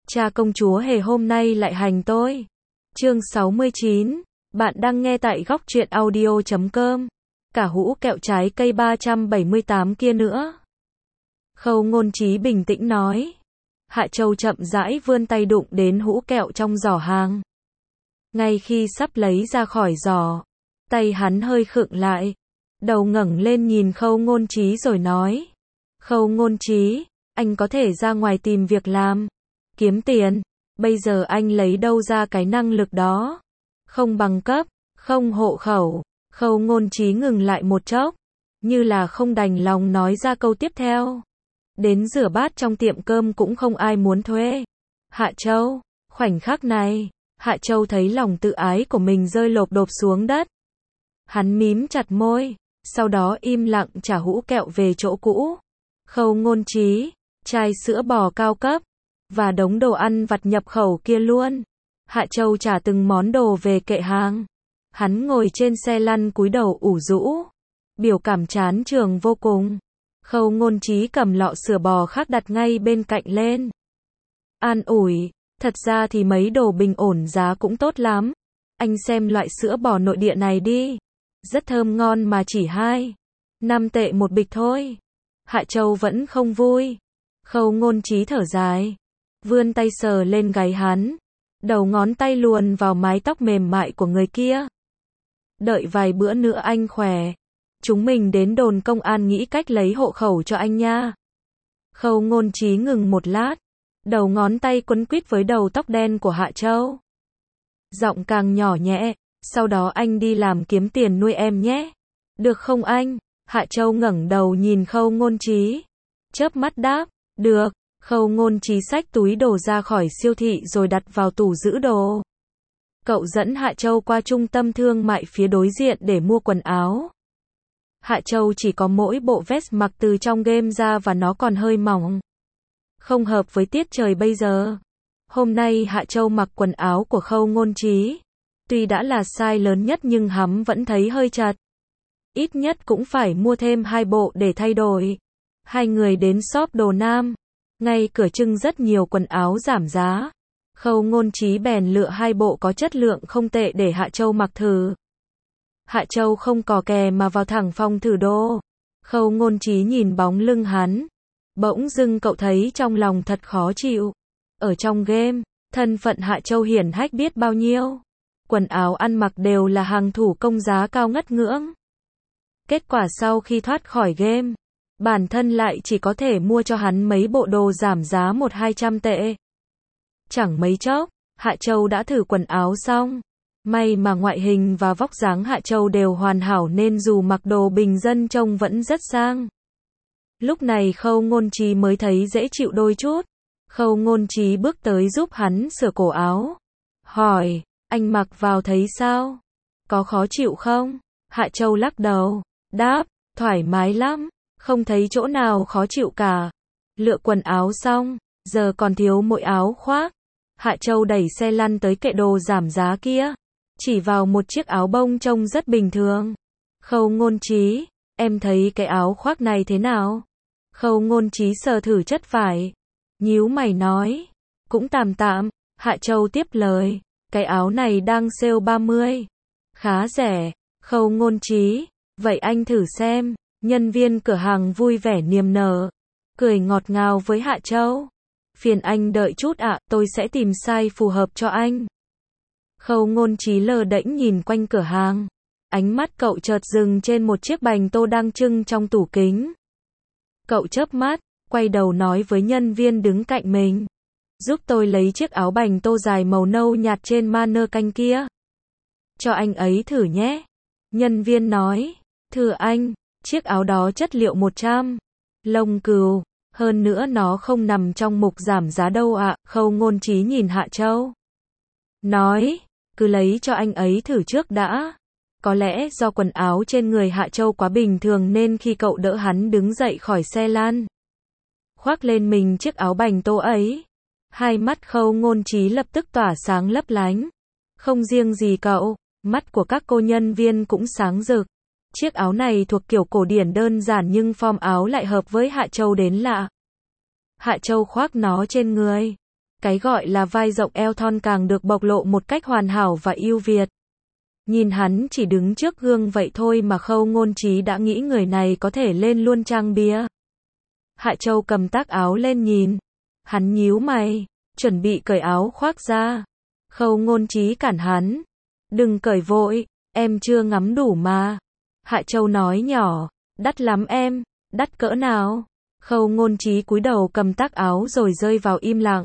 Cha công chúa hề hôm nay lại hành tôi. Chương 69. Bạn đang nghe tại góc truyện audio.com. Cả hũ kẹo trái cây 378 kia nữa. Khâu Ngôn Trí bình tĩnh nói. Hạ Châu chậm rãi vươn tay đụng đến hũ kẹo trong giỏ hàng. Ngay khi sắp lấy ra khỏi giỏ, tay hắn hơi khựng lại. Đầu ngẩng lên nhìn Khâu Ngôn Trí rồi nói. Khâu Ngôn Trí, anh có thể ra ngoài tìm việc làm, kiếm tiền. Bây giờ anh lấy đâu ra cái năng lực đó? Không bằng cấp, không hộ khẩu. Khâu Ngôn Trí ngừng lại một chốc, như là không đành lòng nói ra câu tiếp theo. Đến rửa bát trong tiệm cơm cũng không ai muốn thuê. Hạ Châu, khoảnh khắc này, Hạ Châu thấy lòng tự ái của mình rơi lộp độp xuống đất. Hắn mím chặt môi, sau đó im lặng trả hũ kẹo về chỗ cũ. Khâu Ngôn Trí, chai sữa bò cao cấp, và đống đồ ăn vặt nhập khẩu kia luôn. Hạ Châu trả từng món đồ về kệ hàng. Hắn ngồi trên xe lăn cúi đầu ủ rũ. Biểu cảm chán trường vô cùng. Khâu Ngôn Trí cầm lọ sữa bò khác đặt ngay bên cạnh lên. An ủi, thật ra thì mấy đồ bình ổn giá cũng tốt lắm. Anh xem loại sữa bò nội địa này đi. Rất thơm ngon mà chỉ 2-5 tệ một bịch thôi. Hạ Châu vẫn không vui. Khâu Ngôn Trí thở dài, vươn tay sờ lên gáy hắn, đầu ngón tay luồn vào mái tóc mềm mại của người kia. Đợi vài bữa nữa anh khỏe, chúng mình đến đồn công an nghĩ cách lấy hộ khẩu cho anh nha. Khâu Ngôn Trí ngừng một lát, đầu ngón tay quấn quýt với đầu tóc đen của Hạ Châu. Giọng càng nhỏ nhẹ, sau đó anh đi làm kiếm tiền nuôi em nhé. Được không anh? Hạ Châu ngẩng đầu nhìn Khâu Ngôn Trí, chớp mắt đáp, được. Khâu Ngôn Trí xách túi đồ ra khỏi siêu thị rồi đặt vào tủ giữ đồ. Cậu dẫn Hạ Châu qua trung tâm thương mại phía đối diện để mua quần áo. Hạ Châu chỉ có mỗi bộ vest mặc từ trong game ra và nó còn hơi mỏng, không hợp với tiết trời bây giờ. Hôm nay Hạ Châu mặc quần áo của Khâu Ngôn Trí. Tuy đã là size lớn nhất nhưng hắn vẫn thấy hơi chật. Ít nhất cũng phải mua thêm 2 bộ để thay đổi. Hai người đến shop đồ nam. Ngay cửa trưng rất nhiều quần áo giảm giá. Khâu Ngôn Trí bèn lựa 2 bộ có chất lượng không tệ để Hạ Châu mặc thử. Hạ Châu không cò kè mà vào thẳng phòng thử đồ. Khâu Ngôn Trí nhìn bóng lưng hắn. Bỗng dưng cậu thấy trong lòng thật khó chịu. Ở trong game, thân phận Hạ Châu hiển hách biết bao nhiêu. Quần áo ăn mặc đều là hàng thủ công giá cao ngất ngưỡng. Kết quả sau khi thoát khỏi game, bản thân lại chỉ có thể mua cho hắn mấy bộ đồ giảm giá 100-200 tệ. Chẳng mấy chốc, Hạ Châu đã thử quần áo xong. May mà ngoại hình và vóc dáng Hạ Châu đều hoàn hảo nên dù mặc đồ bình dân trông vẫn rất sang. Lúc này Khâu Ngôn Trí mới thấy dễ chịu đôi chút. Khâu Ngôn Trí bước tới giúp hắn sửa cổ áo. Hỏi, anh mặc vào thấy sao? Có khó chịu không? Hạ Châu lắc đầu, đáp, thoải mái lắm. Không thấy chỗ nào khó chịu cả. Lựa quần áo xong, giờ còn thiếu mỗi áo khoác. Hạ Châu đẩy xe lăn tới kệ đồ giảm giá kia, chỉ vào một chiếc áo bông trông rất bình thường. Khâu Ngôn Trí, em thấy cái áo khoác này thế nào? Khâu Ngôn Trí sờ thử chất vải, nhíu mày nói, cũng tạm tạm. Hạ Châu tiếp lời, cái áo này đang sale 30, khá rẻ. Khâu Ngôn Trí, vậy anh thử xem. Nhân viên cửa hàng vui vẻ niềm nở, cười ngọt ngào với Hạ Châu. Phiền anh đợi chút ạ, tôi sẽ tìm size phù hợp cho anh. Khâu Ngôn Trí lờ đễnh nhìn quanh cửa hàng. Ánh mắt cậu chợt dừng trên một chiếc bành tô đang trưng trong tủ kính. Cậu chớp mắt, quay đầu nói với nhân viên đứng cạnh mình. Giúp tôi lấy chiếc áo bành tô dài màu nâu nhạt trên mannequin kia. Cho anh ấy thử nhé. Nhân viên nói, thưa anh. Chiếc áo đó chất liệu 100 lông cừu, hơn nữa nó không nằm trong mục giảm giá đâu ạ. Khâu Ngôn Trí nhìn Hạ Châu, nói, cứ lấy cho anh ấy thử trước đã. Có lẽ do quần áo trên người Hạ Châu quá bình thường nên khi cậu đỡ hắn đứng dậy khỏi xe lăn, khoác lên mình chiếc áo bành tô ấy, hai mắt Khâu Ngôn Trí lập tức tỏa sáng lấp lánh. Không riêng gì cậu, mắt của các cô nhân viên cũng sáng rực. Chiếc áo này thuộc kiểu cổ điển đơn giản nhưng form áo lại hợp với Hạ Châu đến lạ. Hạ Châu khoác nó trên người, Cái gọi là vai rộng eo thon càng được bộc lộ một cách hoàn hảo và ưu việt. Nhìn hắn chỉ đứng trước gương vậy thôi mà Khâu Ngôn Trí đã nghĩ người này có thể lên luôn trang bìa. Hạ Châu cầm tác áo lên nhìn. Hắn nhíu mày, chuẩn bị cởi áo khoác ra. Khâu Ngôn Trí cản hắn. Đừng cởi vội, em chưa ngắm đủ mà. Hạ Châu nói nhỏ, đắt lắm em, đắt cỡ nào? Khâu Ngôn Trí cúi đầu cầm tác áo rồi rơi vào im lặng.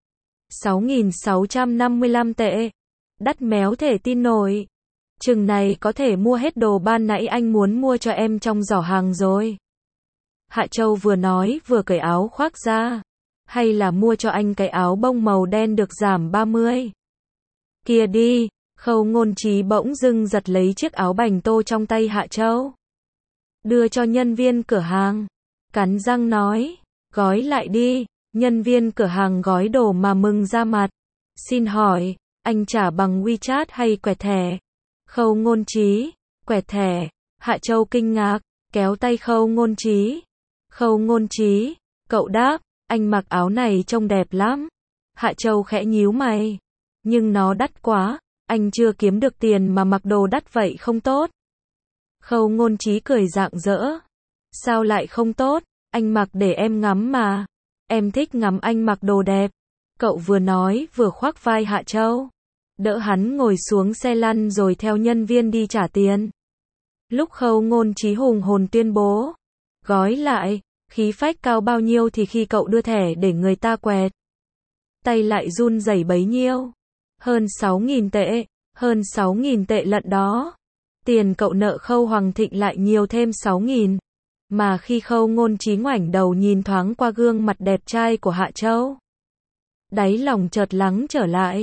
6.655 tệ. Đắt méo thể tin nổi. Chừng này có thể mua hết đồ ban nãy anh muốn mua cho em trong giỏ hàng rồi. Hạ Châu vừa nói vừa cởi áo khoác ra. Hay là mua cho anh cái áo bông màu đen được giảm 30. Kìa đi, Khâu Ngôn Trí bỗng dưng giật lấy chiếc áo bành tô trong tay Hạ Châu. Đưa cho nhân viên cửa hàng. Cắn răng nói, gói lại đi. Nhân viên cửa hàng gói đồ mà mừng ra mặt. Xin hỏi, anh trả bằng WeChat hay quẹt thẻ? Khâu Ngôn Trí, quẹt thẻ. Hạ Châu kinh ngạc, kéo tay Khâu Ngôn Trí. Khâu Ngôn Trí, cậu đáp, anh mặc áo này trông đẹp lắm. Hạ Châu khẽ nhíu mày. Nhưng nó đắt quá, anh chưa kiếm được tiền mà mặc đồ đắt vậy không tốt. Khâu Ngôn Trí cười rạng rỡ. Sao lại không tốt, anh mặc để em ngắm mà. Em thích ngắm anh mặc đồ đẹp. Cậu vừa nói vừa khoác vai Hạ Châu. Đỡ hắn ngồi xuống xe lăn rồi theo nhân viên đi trả tiền. Lúc Khâu Ngôn Trí hùng hồn tuyên bố. Gói lại, khí phách cao bao nhiêu thì khi cậu đưa thẻ để người ta quẹt. Tay lại run rẩy bấy nhiêu. Hơn 6.000 tệ, hơn 6.000 tệ lận đó. Tiền cậu nợ Khâu Hoàng Thịnh lại nhiều thêm 6.000. Mà khi Khâu Ngôn Trí ngoảnh đầu nhìn thoáng qua gương mặt đẹp trai của Hạ Châu. Đáy lòng chợt lắng trở lại.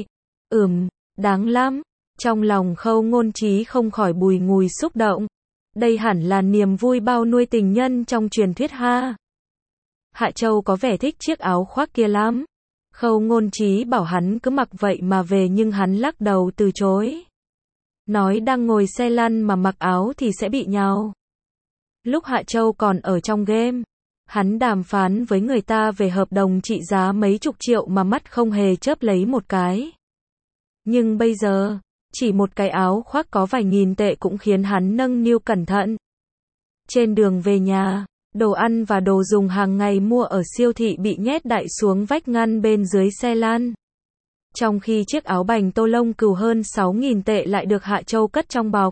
Đáng lắm. Trong lòng Khâu Ngôn Trí không khỏi bùi ngùi xúc động. Đây hẳn là niềm vui bao nuôi tình nhân trong truyền thuyết ha. Hạ Châu có vẻ thích chiếc áo khoác kia lắm. Khâu Ngôn Trí bảo hắn cứ mặc vậy mà về nhưng hắn lắc đầu từ chối. Nói đang ngồi xe lăn mà mặc áo thì sẽ bị nhàu. Lúc Hạ Châu còn ở trong game, hắn đàm phán với người ta về hợp đồng trị giá mấy chục triệu mà mắt không hề chớp lấy một cái. Nhưng bây giờ, chỉ một cái áo khoác có vài nghìn tệ cũng khiến hắn nâng niu cẩn thận. Trên đường về nhà, đồ ăn và đồ dùng hàng ngày mua ở siêu thị bị nhét đại xuống vách ngăn bên dưới xe lăn. Trong khi chiếc áo bành tô lông cừu hơn 6.000 tệ lại được Hạ Châu cất trong bọc.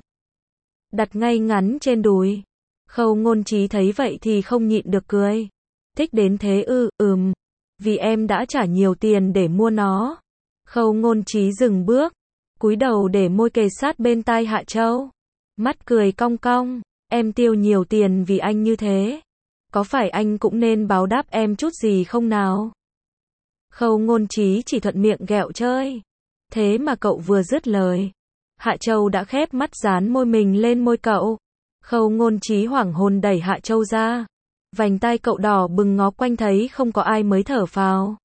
Đặt ngay ngắn trên đùi. Khâu Ngôn Trí thấy vậy thì không nhịn được cười. Thích đến thế ư? Vì em đã trả nhiều tiền để mua nó. Khâu Ngôn Trí dừng bước, cúi đầu để môi kề sát bên tai Hạ Châu. Mắt cười cong cong, em tiêu nhiều tiền vì anh như thế. Có phải anh cũng nên báo đáp em chút gì không nào? Khâu Ngôn Trí chỉ thuận miệng ghẹo chơi. Thế mà cậu vừa dứt lời, Hạ Châu đã khép mắt dán môi mình lên môi cậu. Khâu Ngôn Trí hoảng hồn đẩy Hạ Châu ra. Vành tai cậu đỏ bừng ngó quanh thấy không có ai mới thở phào.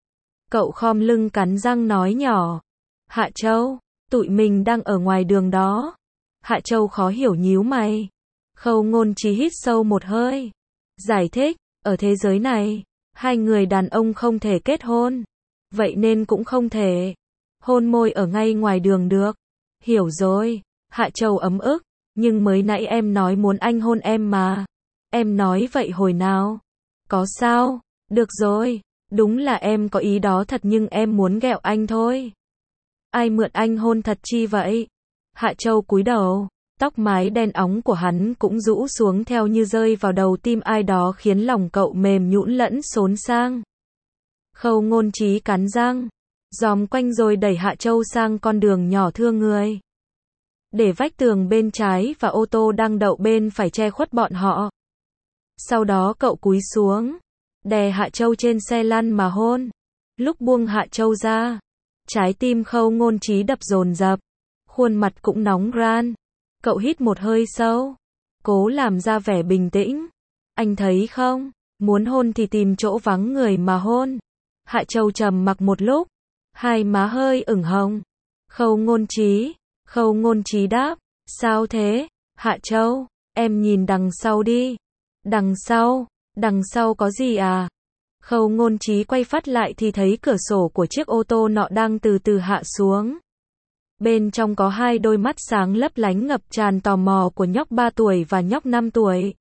Cậu khom lưng cắn răng nói nhỏ. Hạ Châu, tụi mình đang ở ngoài đường đó. Hạ Châu khó hiểu nhíu mày. Khâu Ngôn Trí hít sâu một hơi. Giải thích, ở thế giới này, hai người đàn ông không thể kết hôn. Vậy nên cũng không thể hôn môi ở ngay ngoài đường được. Hiểu rồi, Hạ Châu ấm ức. Nhưng mới nãy em nói muốn anh hôn em mà. Em nói vậy hồi nào? Có sao? Được rồi, đúng là em có ý đó thật nhưng em muốn ghẹo anh thôi. Ai mượn anh hôn thật chi vậy? Hạ Châu cúi đầu, tóc mái đen óng của hắn cũng rũ xuống theo như rơi vào đầu tim ai đó khiến lòng cậu mềm nhũn lẫn xốn sang. Khâu Ngôn Trí cắn răng, giòm quanh rồi đẩy Hạ Châu sang con đường nhỏ thưa người. Để vách tường bên trái và ô tô đang đậu bên phải che khuất bọn họ. Sau đó cậu cúi xuống, đè Hạ Châu trên xe lăn mà hôn. Lúc buông Hạ Châu ra, trái tim Khâu Ngôn Trí đập dồn dập, khuôn mặt cũng nóng ran. Cậu hít một hơi sâu, cố làm ra vẻ bình tĩnh. Anh thấy không, muốn hôn thì tìm chỗ vắng người mà hôn. Hạ Châu trầm mặc một lúc, hai má hơi ửng hồng. Khâu Ngôn Trí đáp, sao thế? Hạ Châu, em nhìn đằng sau đi. Đằng sau có gì à? Khâu Ngôn Trí quay phát lại thì thấy cửa sổ của chiếc ô tô nọ đang từ từ hạ xuống. Bên trong có hai đôi mắt sáng lấp lánh ngập tràn tò mò của nhóc 3 tuổi và nhóc 5 tuổi.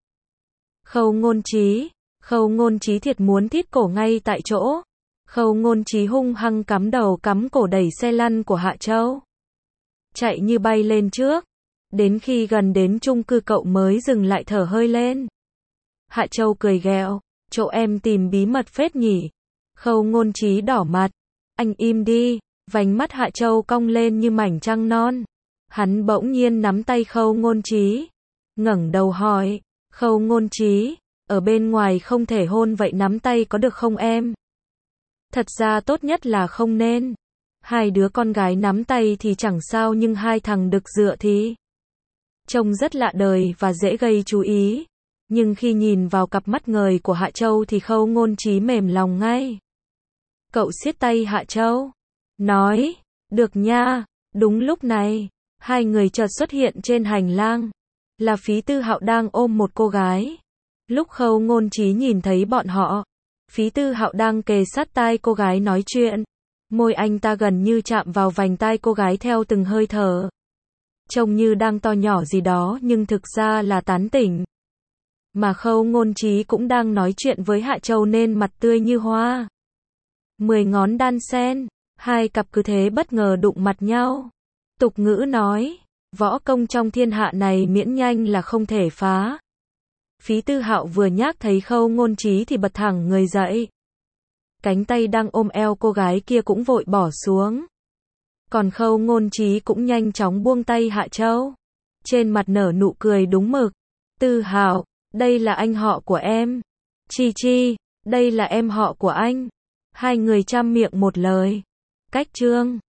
Khâu Ngôn Trí thiệt muốn thít cổ ngay tại chỗ. Khâu Ngôn Trí hung hăng cắm đầu cắm cổ đẩy xe lăn của Hạ Châu. Chạy như bay lên trước. Đến khi gần đến chung cư cậu mới dừng lại thở hơi lên. Hạ Châu cười ghẹo, chỗ em tìm bí mật phết nhỉ. Khâu Ngôn Trí đỏ mặt. Anh im đi. Vành mắt Hạ Châu cong lên như mảnh trăng non. Hắn bỗng nhiên nắm tay Khâu Ngôn Trí. Ngẩng đầu hỏi, Khâu Ngôn Trí, ở bên ngoài không thể hôn vậy nắm tay có được không em? Thật ra tốt nhất là không nên. Hai đứa con gái nắm tay thì chẳng sao nhưng hai thằng đực dựa thì trông rất lạ đời và dễ gây chú ý. Nhưng khi nhìn vào cặp mắt ngời của Hạ Châu thì Khâu Ngôn Trí mềm lòng ngay. Cậu siết tay Hạ Châu, nói, được nha. Đúng lúc này, hai người chợt xuất hiện trên hành lang. Là Phí Tư Hạo đang ôm một cô gái. Lúc Khâu Ngôn Trí nhìn thấy bọn họ, Phí Tư Hạo đang kề sát tai cô gái nói chuyện. Môi anh ta gần như chạm vào vành tai cô gái theo từng hơi thở. Trông như đang to nhỏ gì đó nhưng thực ra là tán tỉnh. Mà Khâu Ngôn Trí cũng đang nói chuyện với Hạ Châu nên mặt tươi như hoa. 10 ngón đan sen, hai cặp cứ thế bất ngờ đụng mặt nhau. Tục ngữ nói, võ công trong thiên hạ này miễn nhanh là không thể phá. Phí Tư Hạo vừa nhắc thấy Khâu Ngôn Trí thì bật thẳng người dậy. Cánh tay đang ôm eo cô gái kia cũng vội bỏ xuống. Còn Khâu Ngôn Trí cũng nhanh chóng buông tay Hạ Châu. Trên mặt nở nụ cười đúng mực. Tư Hạo, đây là anh họ của em. Chi Chi, đây là em họ của anh. Hai người chăm miệng một lời. Cách chương